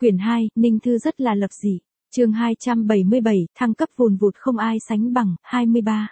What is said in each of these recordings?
Quyển 2, Ninh Thư rất là lập dị. Chương 277, thăng cấp vùn vụt không ai sánh bằng, 23.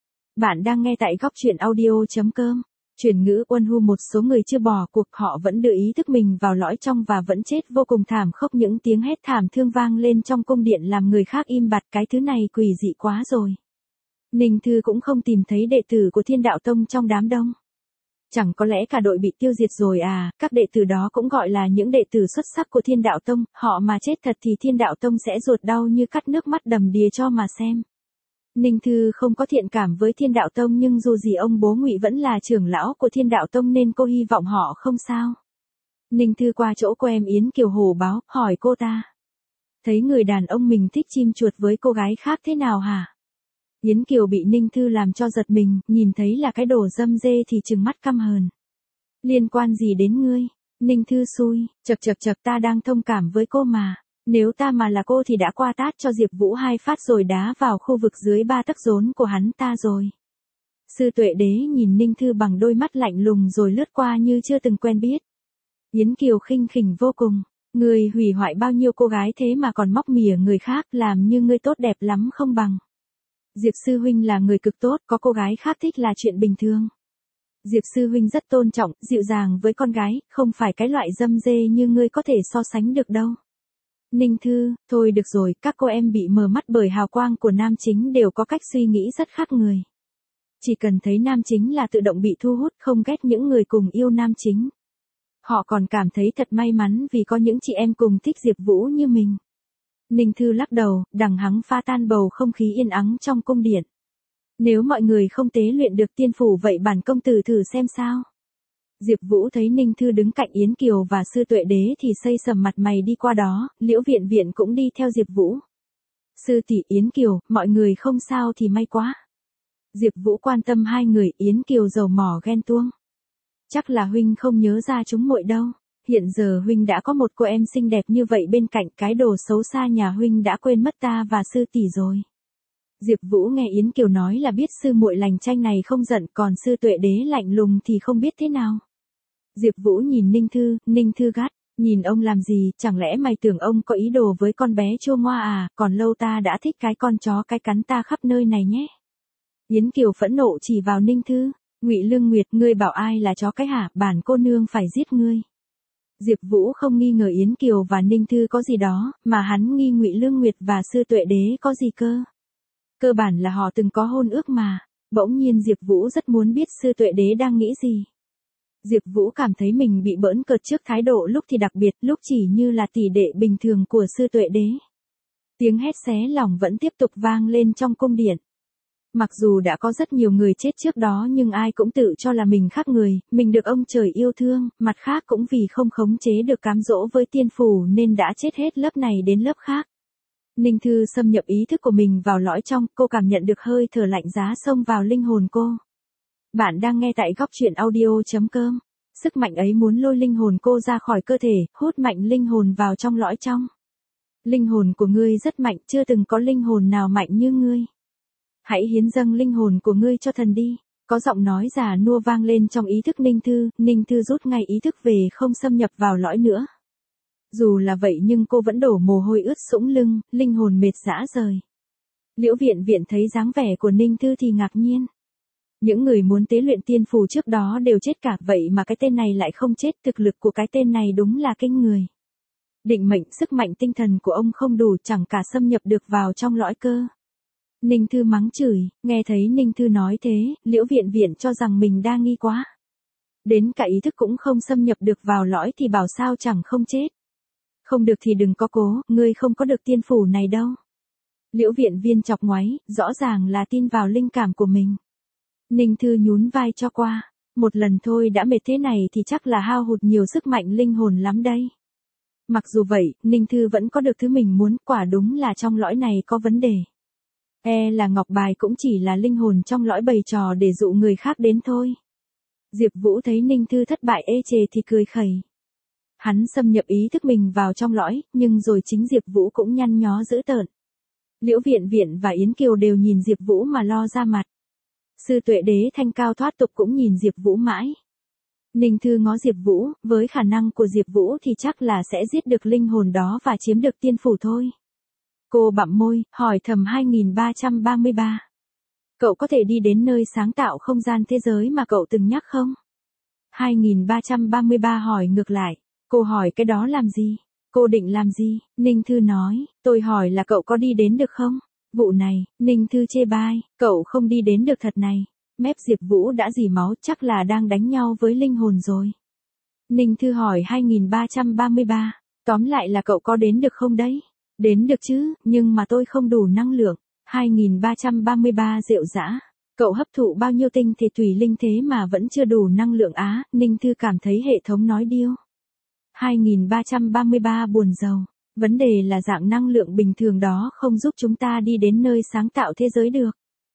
Bạn đang nghe tại góc truyện audio.com. Chuyển ngữ Uân Hu. Một số người chưa bỏ cuộc, họ vẫn đưa ý thức mình vào lõi trong và vẫn chết vô cùng thảm khốc. Những tiếng hét thảm thương vang lên trong cung điện làm người khác im bặt. Cái thứ này quỷ dị quá rồi. Ninh Thư cũng không tìm thấy đệ tử của Thiên Đạo Tông trong đám đông. Chẳng có lẽ cả đội bị tiêu diệt rồi à? Các đệ tử đó cũng gọi là những đệ tử xuất sắc của Thiên Đạo Tông, họ mà chết thật thì Thiên Đạo Tông sẽ ruột đau như cắt nước mắt đầm đìa cho mà xem. Ninh Thư không có thiện cảm với Thiên Đạo Tông, nhưng dù gì ông bố Ngụy vẫn là trưởng lão của Thiên Đạo Tông nên cô hy vọng họ không sao. Ninh Thư qua chỗ cô em Yến Kiều hồ báo, hỏi cô ta. Thấy người đàn ông mình thích chim chuột với cô gái khác thế nào hả? Yến Kiều bị Ninh Thư làm cho giật mình, nhìn thấy là cái đồ dâm dê thì trừng mắt căm hờn. Liên quan gì đến ngươi? Ninh Thư xui, chật ta đang thông cảm với cô mà. Nếu ta mà là cô thì đã qua tát cho Diệp Vũ 2 phát rồi đá vào khu vực dưới 3 tấc rốn của hắn ta rồi. Sư Tuệ Đế nhìn Ninh Thư bằng đôi mắt lạnh lùng rồi lướt qua như chưa từng quen biết. Yến Kiều khinh khỉnh vô cùng. Ngươi hủy hoại bao nhiêu cô gái thế mà còn móc mỉa người khác, làm như ngươi tốt đẹp lắm không bằng. Diệp sư huynh là người cực tốt, có cô gái khác thích là chuyện bình thường. Diệp sư huynh rất tôn trọng, dịu dàng với con gái, không phải cái loại dâm dê như ngươi có thể so sánh được đâu. Ninh Thư, thôi được rồi, các cô em bị mờ mắt bởi hào quang của nam chính đều có cách suy nghĩ rất khác người. Chỉ cần thấy nam chính là tự động bị thu hút, không ghét những người cùng yêu nam chính. Họ còn cảm thấy thật may mắn vì có những chị em cùng thích Diệp Vũ như mình. Ninh Thư lắc đầu, đằng hắng pha tan bầu không khí yên ắng trong cung điện. Nếu mọi người không tế luyện được tiên phủ vậy bản công tử thử xem sao. Diệp Vũ thấy Ninh Thư đứng cạnh Yến Kiều và Sư Tuệ Đế thì xây sầm mặt mày đi qua đó, Liễu Viện Viện cũng đi theo Diệp Vũ. Sư tỷ Yến Kiều, mọi người không sao thì may quá. Diệp Vũ quan tâm hai người, Yến Kiều dầu mỏ ghen tuông. Chắc là huynh không nhớ ra chúng muội đâu. Hiện giờ huynh đã có một cô em xinh đẹp như vậy bên cạnh, cái đồ xấu xa nhà huynh đã quên mất ta và sư tỷ rồi. Diệp Vũ nghe Yến Kiều nói là biết sư muội lành chanh này không giận, còn Sư Tuệ Đế lạnh lùng thì không biết thế nào. Diệp Vũ nhìn Ninh Thư gắt, nhìn ông làm gì, chẳng lẽ mày tưởng ông có ý đồ với con bé chua ngoa à, còn lâu ta đã thích cái con chó cái cắn ta khắp nơi này nhé. Yến Kiều phẫn nộ chỉ vào Ninh Thư, Ngụy Lương Nguyệt, ngươi bảo ai là chó cái hả, bản cô nương phải giết ngươi. Diệp Vũ không nghi ngờ Yến Kiều và Ninh Thư có gì đó, mà hắn nghi Ngụy Lương Nguyệt và Sư Tuệ Đế có gì cơ. Cơ bản là họ từng có hôn ước mà. Bỗng nhiên Diệp Vũ rất muốn biết Sư Tuệ Đế đang nghĩ gì. Diệp Vũ cảm thấy mình bị bỡn cợt trước thái độ lúc thì đặc biệt, lúc chỉ như là tỷ đệ bình thường của Sư Tuệ Đế. Tiếng hét xé lòng vẫn tiếp tục vang lên trong cung điện. Mặc dù đã có rất nhiều người chết trước đó nhưng ai cũng tự cho là mình khác người, mình được ông trời yêu thương, mặt khác cũng vì không khống chế được cám dỗ với tiên phủ nên đã chết hết lớp này đến lớp khác. Ninh Thư xâm nhập ý thức của mình vào lõi trong, cô cảm nhận được hơi thở lạnh giá xông vào linh hồn cô. Bạn đang nghe tại góc truyện audio.com. Sức mạnh ấy muốn lôi linh hồn cô ra khỏi cơ thể, hút mạnh linh hồn vào trong lõi trong. Linh hồn của ngươi rất mạnh, chưa từng có linh hồn nào mạnh như ngươi. Hãy hiến dâng linh hồn của ngươi cho thần đi. Có giọng nói già nua vang lên trong ý thức Ninh Thư rút ngay ý thức về không xâm nhập vào lõi nữa. Dù là vậy nhưng cô vẫn đổ mồ hôi ướt sũng lưng, linh hồn mệt rã rời. Liễu Viện Viện thấy dáng vẻ của Ninh Thư thì ngạc nhiên. Những người muốn tế luyện tiên phù trước đó đều chết cả, vậy mà cái tên này lại không chết, thực lực của cái tên này đúng là kinh người. Định mệnh, sức mạnh tinh thần của ông không đủ, chẳng cả xâm nhập được vào trong lõi cơ. Ninh Thư mắng chửi, nghe thấy Ninh Thư nói thế, Liễu Viện Viện cho rằng mình đa nghi quá. Đến cả ý thức cũng không xâm nhập được vào lõi thì bảo sao chẳng không chết. Không được thì đừng có cố, ngươi không có được tiên phủ này đâu. Liễu Viện Viên chọc ngoáy, rõ ràng là tin vào linh cảm của mình. Ninh Thư nhún vai cho qua, một lần thôi đã mệt thế này thì chắc là hao hụt nhiều sức mạnh linh hồn lắm đây. Mặc dù vậy, Ninh Thư vẫn có được thứ mình muốn, quả đúng là trong lõi này có vấn đề. Là ngọc bài cũng chỉ là linh hồn trong lõi bày trò để dụ người khác đến thôi. Diệp Vũ thấy Ninh Thư thất bại ê chề thì cười khẩy. Hắn xâm nhập ý thức mình vào trong lõi, nhưng rồi chính Diệp Vũ cũng nhăn nhó dữ tợn. Liễu Viện Viện và Yến Kiều đều nhìn Diệp Vũ mà lo ra mặt. Sư Tuệ Đế thanh cao thoát tục cũng nhìn Diệp Vũ mãi. Ninh Thư ngó Diệp Vũ, với khả năng của Diệp Vũ thì chắc là sẽ giết được linh hồn đó và chiếm được tiên phủ thôi. Cô bặm môi, hỏi thầm 2333. Cậu có thể đi đến nơi sáng tạo không gian thế giới mà cậu từng nhắc không? 2333 hỏi ngược lại. Cô hỏi cái đó làm gì? Cô định làm gì? Ninh Thư nói, tôi hỏi là cậu có đi đến được không? Vụ này, Ninh Thư chê bai, cậu không đi đến được thật này. Mép Diệp Vũ đã rỉ máu, chắc là đang đánh nhau với linh hồn rồi. Ninh Thư hỏi 2333, tóm lại là cậu có đến được không đấy? Đến được chứ, nhưng mà tôi không đủ năng lượng. 2333 rệu rã. Cậu hấp thụ bao nhiêu tinh thể thủy linh thế mà vẫn chưa đủ năng lượng á? Ninh Thư cảm thấy hệ thống nói điêu. 2333 buồn rầu. Vấn đề là dạng năng lượng bình thường đó không giúp chúng ta đi đến nơi sáng tạo thế giới được.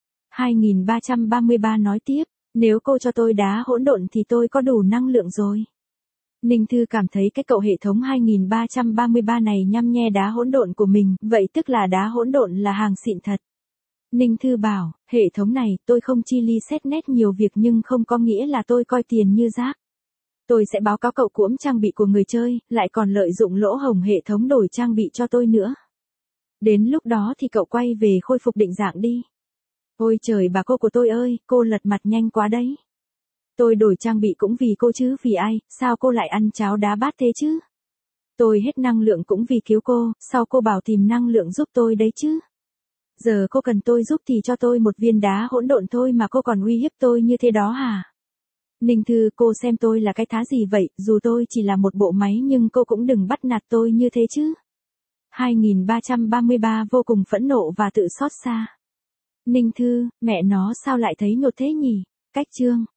2333 nói tiếp, nếu cô cho tôi đá hỗn độn thì tôi có đủ năng lượng rồi. Ninh Thư cảm thấy cái cậu hệ thống 2333 này nhăm nhe đá hỗn độn của mình, vậy tức là đá hỗn độn là hàng xịn thật. Ninh Thư bảo, hệ thống này, tôi không chi ly xét nét nhiều việc nhưng không có nghĩa là tôi coi tiền như rác. Tôi sẽ báo cáo cậu cuỗm trang bị của người chơi, lại còn lợi dụng lỗ hổng hệ thống đổi trang bị cho tôi nữa. Đến lúc đó thì cậu quay về khôi phục định dạng đi. Ôi trời bà cô của tôi ơi, cô lật mặt nhanh quá đấy. Tôi đổi trang bị cũng vì cô chứ vì ai, sao cô lại ăn cháo đá bát thế chứ? Tôi hết năng lượng cũng vì cứu cô, sao cô bảo tìm năng lượng giúp tôi đấy chứ? Giờ cô cần tôi giúp thì cho tôi một viên đá hỗn độn thôi mà cô còn uy hiếp tôi như thế đó hả? Ninh Thư, cô xem tôi là cái thá gì vậy, dù tôi chỉ là một bộ máy nhưng cô cũng đừng bắt nạt tôi như thế chứ. 2333 vô cùng phẫn nộ và tự xót xa. Ninh Thư, mẹ nó sao lại thấy nhột thế nhỉ? Cách chương.